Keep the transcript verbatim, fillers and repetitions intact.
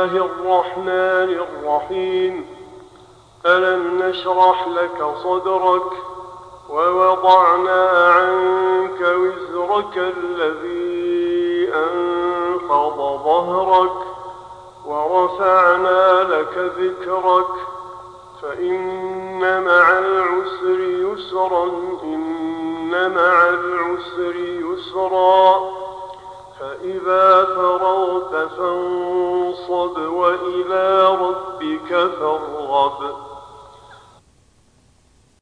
الله الرحمن الرحيم. ألم نشرح لك صدرك ووضعنا عنك وزرك الذي أنقض ظهرك ورفعنا لك ذكرك فإن مع العسر يسرا إن مع العسر يسرا فإذا فرغت